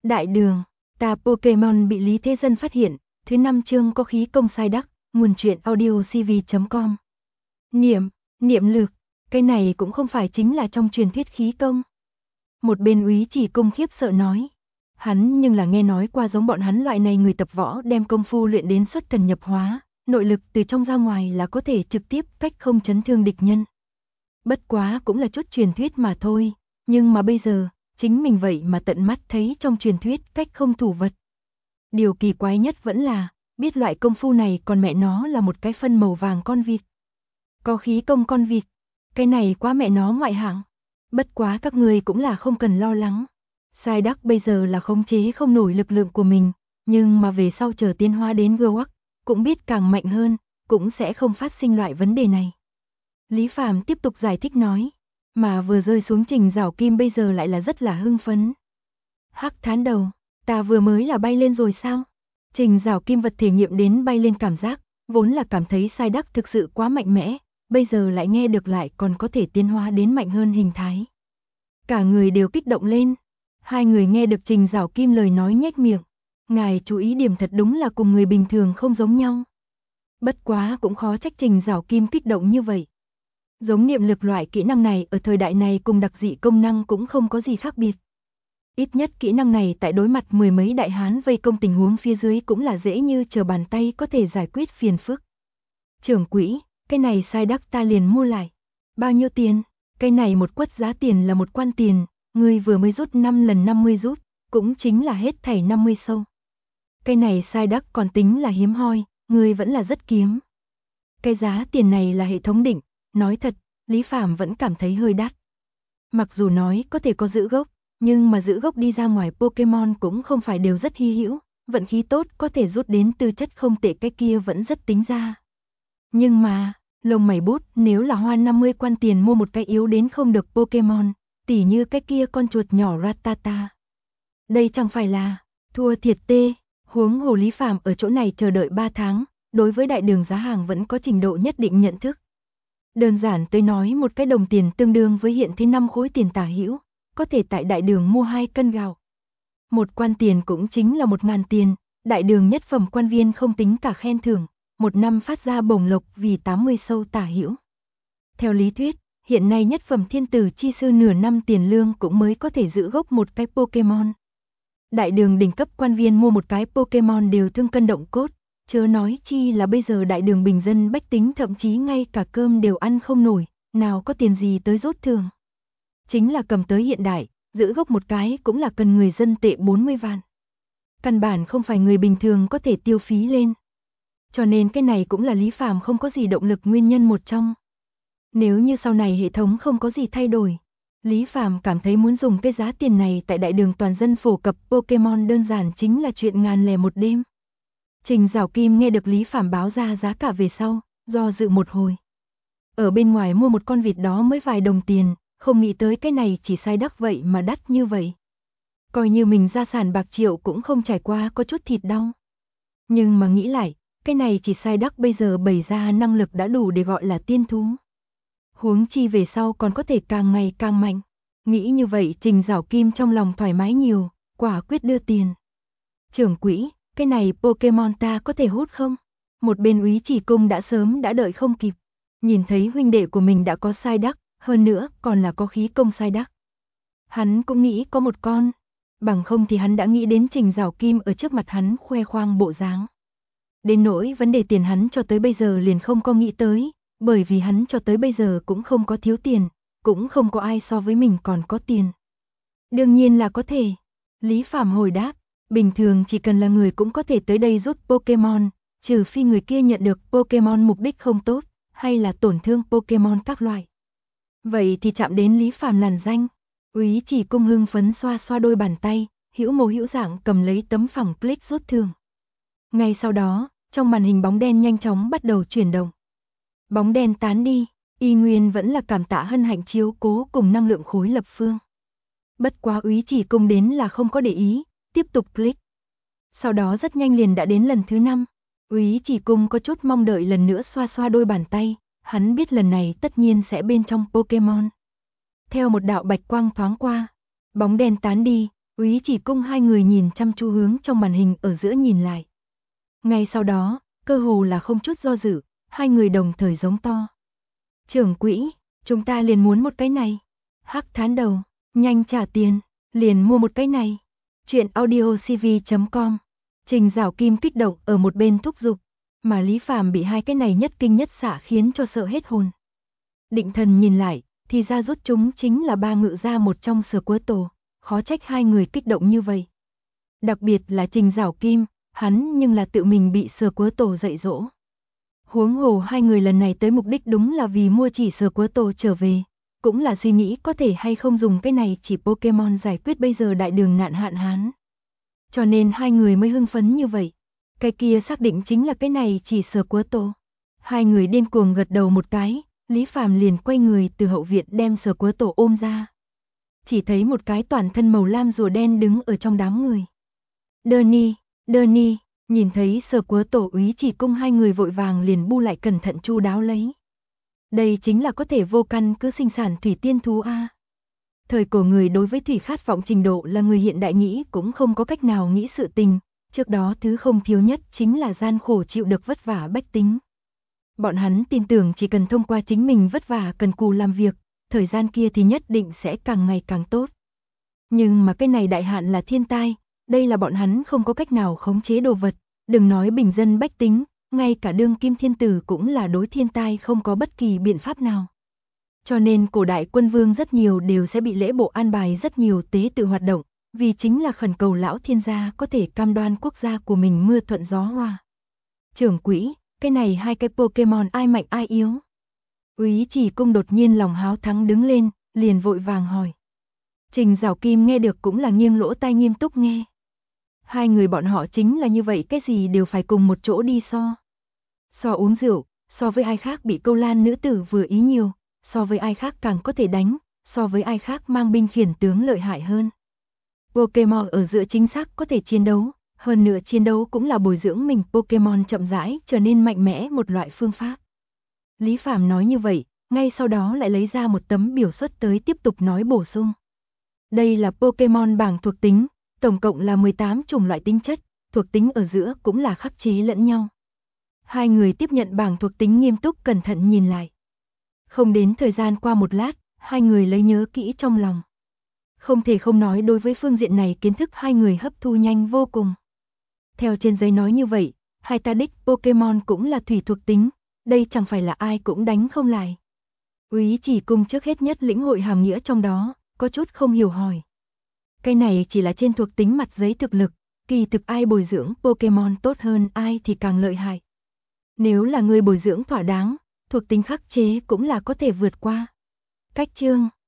Đại đường, ta Pokemon bị Lý Thế Dân phát hiện, thứ 5 chương có khí công sai đắc, nguồn truyện audio cv.com. Niệm lực, cái này cũng không phải chính là trong truyền thuyết khí công. Một bên Úy Chỉ Công khiếp sợ nói. Hắn nhưng là nghe nói qua giống bọn hắn loại này người tập võ đem công phu luyện đến xuất thần nhập hóa, nội lực từ trong ra ngoài là có thể trực tiếp cách không chấn thương địch nhân. Bất quá cũng là chút truyền thuyết mà thôi, nhưng mà bây giờ, chính mình vậy mà tận mắt thấy trong truyền thuyết cách không thủ vật. Điều kỳ quái nhất vẫn là, biết loại công phu này còn mẹ nó là một cái phân màu vàng con vịt. Có khí công con vịt, cái này quá mẹ nó ngoại hạng. Bất quá các người cũng là không cần lo lắng. Sai đắc bây giờ là khống chế không nổi lực lượng của mình, nhưng mà về sau chờ tiến hóa đến Gowak, cũng biết càng mạnh hơn, cũng sẽ không phát sinh loại vấn đề này. Lý Phàm tiếp tục giải thích nói, mà vừa rơi xuống Trình Giảo Kim bây giờ lại là rất là hưng phấn. Hắc thán đầu, ta vừa mới là bay lên rồi sao? Trình Giảo Kim vật thể nghiệm đến bay lên cảm giác, vốn là cảm thấy sai đắc thực sự quá mạnh mẽ, bây giờ lại nghe được lại còn có thể tiến hóa đến mạnh hơn hình thái. Cả người đều kích động lên. Hai người nghe được Trình Giảo Kim lời nói nhếch miệng. Ngài chú ý điểm thật đúng là cùng người bình thường không giống nhau. Bất quá cũng khó trách Trình Giảo Kim kích động như vậy. Giống niệm lực loại kỹ năng này ở thời đại này cùng đặc dị công năng cũng không có gì khác biệt. Ít nhất kỹ năng này tại đối mặt mười mấy đại hán vây công tình huống phía dưới cũng là dễ như trở bàn tay có thể giải quyết phiền phức. Trưởng quỹ, cái này sai đắc ta liền mua lại. Bao nhiêu tiền? Cái này một quất giá tiền là một quan tiền. Ngươi vừa mới rút 5 lần 50 rút, cũng chính là hết thảy 50 sâu. Cái này sai đắc còn tính là hiếm hoi, ngươi vẫn là rất kiếm. Cái giá tiền này là hệ thống định, nói thật, Lý Phàm vẫn cảm thấy hơi đắt. Mặc dù nói có thể có giữ gốc, nhưng mà giữ gốc đi ra ngoài Pokemon cũng không phải đều rất hy hữu, vận khí tốt có thể rút đến tư chất không tệ cái kia vẫn rất tính ra. Nhưng mà, lông mày bút nếu là hoa 50 quan tiền mua một cái yếu đến không được Pokemon, tỉ như cái kia con chuột nhỏ Rattata. Đây chẳng phải là thua thiệt tê, huống hồ Lý Phàm ở chỗ này chờ đợi 3 tháng, đối với đại đường giá hàng vẫn có trình độ nhất định nhận thức. Đơn giản tôi nói một cái đồng tiền tương đương với hiện thế 5 khối tiền tả hữu, có thể tại đại đường mua 2 cân gạo. Một quan tiền cũng chính là 1.000 tiền, đại đường nhất phẩm quan viên không tính cả khen thưởng, một năm phát ra bổng lộc vì 80 sâu tả hữu. Theo lý thuyết, hiện nay nhất phẩm thiên tử chi sư nửa năm tiền lương cũng mới có thể giữ gốc một cái Pokemon. Đại đường đỉnh cấp quan viên mua một cái Pokemon đều thương cân động cốt, chớ nói chi là bây giờ đại đường bình dân bách tính thậm chí ngay cả cơm đều ăn không nổi, nào có tiền gì tới rút thưởng. Chính là cầm tới hiện đại, giữ gốc một cái cũng là cần người dân tệ 40 vạn. Căn bản không phải người bình thường có thể tiêu phí lên. Cho nên cái này cũng là Lý Phàm không có gì động lực nguyên nhân một trong. Nếu như sau này hệ thống không có gì thay đổi, Lý Phàm cảm thấy muốn dùng cái giá tiền này tại đại đường toàn dân phổ cập Pokemon đơn giản chính là chuyện ngàn lẻ một đêm. Trình Giảo Kim nghe được Lý Phàm báo ra giá cả về sau, do dự một hồi. Ở bên ngoài mua một con vịt đó mới vài đồng tiền, không nghĩ tới cái này chỉ sai đắc vậy mà đắt như vậy. Coi như mình gia sản bạc triệu cũng không trải qua có chút thịt đau. Nhưng mà nghĩ lại, cái này chỉ sai đắc bây giờ bày ra năng lực đã đủ để gọi là tiên thú. Huống chi về sau còn có thể càng ngày càng mạnh. Nghĩ như vậy Trình Giảo Kim trong lòng thoải mái nhiều, quả quyết đưa tiền. Trưởng quỹ, cái này Pokemon ta có thể hút không? Một bên Úy Chỉ Công đã sớm đã đợi không kịp. Nhìn thấy huynh đệ của mình đã có sai đắc, hơn nữa còn là có khí công sai đắc. Hắn cũng nghĩ có một con, bằng không thì hắn đã nghĩ đến Trình Giảo Kim ở trước mặt hắn khoe khoang bộ dáng. Đến nỗi vấn đề tiền hắn cho tới bây giờ liền không có nghĩ tới, bởi vì hắn cho tới bây giờ cũng không có thiếu tiền, cũng không có ai so với mình còn có tiền. Đương nhiên là có thể. Lý Phàm hồi đáp, bình thường chỉ cần là người cũng có thể tới đây rút Pokemon, trừ phi người kia nhận được Pokemon mục đích không tốt, hay là tổn thương Pokemon các loại. Vậy thì chạm đến Lý Phàm làn danh. Úy Chỉ Công hưng phấn xoa xoa đôi bàn tay, hữu mô hữu dạng cầm lấy tấm phẳng click rút thưởng. Ngay sau đó, trong màn hình bóng đen nhanh chóng bắt đầu chuyển động. Bóng đen tán đi, y nguyên vẫn là cảm tạ hân hạnh chiếu cố cùng năng lượng khối lập phương. Bất quá Úy Chỉ Công đến là không có để ý, tiếp tục click. Sau đó rất nhanh liền đã đến lần thứ 5. Úy Chỉ Công có chút mong đợi lần nữa xoa xoa đôi bàn tay, hắn biết lần này tất nhiên sẽ bên trong Pokemon. Theo một đạo bạch quang thoáng qua, bóng đen tán đi, Úy Chỉ Cung hai người nhìn chăm chú hướng trong màn hình ở giữa nhìn lại. Ngay sau đó, cơ hồ là không chút do dự, hai người đồng thời giống to. Trưởng quỹ, chúng ta liền muốn một cái này. Hắc thán đầu, nhanh trả tiền, liền mua một cái này. Chuyện audiocv.com. Trình Giảo Kim kích động ở một bên thúc giục, mà Lý Phàm bị hai cái này nhất kinh nhất xạ khiến cho sợ hết hồn. Định thần nhìn lại, thì ra rút chúng chính là ba ngự gia một trong Sở Quế Tổ, khó trách hai người kích động như vậy. Đặc biệt là Trình Giảo Kim, hắn nhưng là tự mình bị Sở Quế Tổ dạy dỗ. Huống hồ hai người lần này tới mục đích đúng là vì mua chỉ Sở Quế Tổ trở về, cũng là suy nghĩ có thể hay không dùng cái này chỉ Pokemon giải quyết bây giờ đại đường nạn hạn hán. Cho nên hai người mới hưng phấn như vậy. Cái kia xác định chính là cái này chỉ Sở Quế Tổ. Hai người điên cuồng gật đầu một cái, Lý Phàm liền quay người từ hậu viện đem Sở Quế Tổ ôm ra. Chỉ thấy một cái toàn thân màu lam rùa đen đứng ở trong đám người. Đơ ni, nhìn thấy Sở Quế Tổ Úy Chỉ Cung hai người vội vàng liền bu lại cẩn thận chu đáo lấy. Đây chính là có thể vô căn cứ sinh sản thủy tiên thú a. Thời cổ người đối với thủy khát vọng trình độ là người hiện đại nghĩ cũng không có cách nào nghĩ sự tình, trước đó thứ không thiếu nhất chính là gian khổ chịu được vất vả bách tính. Bọn hắn tin tưởng chỉ cần thông qua chính mình vất vả cần cù làm việc, thời gian kia thì nhất định sẽ càng ngày càng tốt. Nhưng mà cái này đại hạn là thiên tai, đây là bọn hắn không có cách nào khống chế đồ vật, đừng nói bình dân bách tính, ngay cả đương kim thiên tử cũng là đối thiên tai không có bất kỳ biện pháp nào. Cho nên cổ đại quân vương rất nhiều đều sẽ bị lễ bộ an bài rất nhiều tế tự hoạt động, vì chính là khẩn cầu lão thiên gia có thể cam đoan quốc gia của mình mưa thuận gió hòa. Trưởng quỹ, cái này hai cái Pokemon ai mạnh ai yếu? Úy Chỉ Cung đột nhiên lòng háo thắng đứng lên, liền vội vàng hỏi. Trình Giảo Kim nghe được cũng là nghiêng lỗ tai nghiêm túc nghe. Hai người bọn họ chính là như vậy, cái gì đều phải cùng một chỗ đi so. So uống rượu, so với ai khác bị câu lan nữ tử vừa ý nhiều, so với ai khác càng có thể đánh, so với ai khác mang binh khiển tướng lợi hại hơn. Pokemon ở giữa chính xác có thể chiến đấu, hơn nữa chiến đấu cũng là bồi dưỡng mình Pokemon chậm rãi trở nên mạnh mẽ một loại phương pháp. Lý Phàm nói như vậy, ngay sau đó lại lấy ra một tấm biểu xuất tới tiếp tục nói bổ sung. Đây là Pokemon bảng thuộc tính, tổng cộng là 18 chủng loại tính chất, thuộc tính ở giữa cũng là khắc chế lẫn nhau. Hai người tiếp nhận bảng thuộc tính nghiêm túc cẩn thận nhìn lại. Không đến thời gian qua một lát, hai người lấy nhớ kỹ trong lòng. Không thể không nói đối với phương diện này kiến thức hai người hấp thu nhanh vô cùng. Theo trên giấy nói như vậy, hai ta đích Pokemon cũng là thủy thuộc tính, đây chẳng phải là ai cũng đánh không lại. Úy Chỉ Cung trước hết nhất lĩnh hội hàm nghĩa trong đó, có chút không hiểu hỏi. Cái này chỉ là trên thuộc tính mặt giấy thực lực, kỳ thực ai bồi dưỡng Pokemon tốt hơn ai thì càng lợi hại. Nếu là người bồi dưỡng thỏa đáng, thuộc tính khắc chế cũng là có thể vượt qua. Cách chương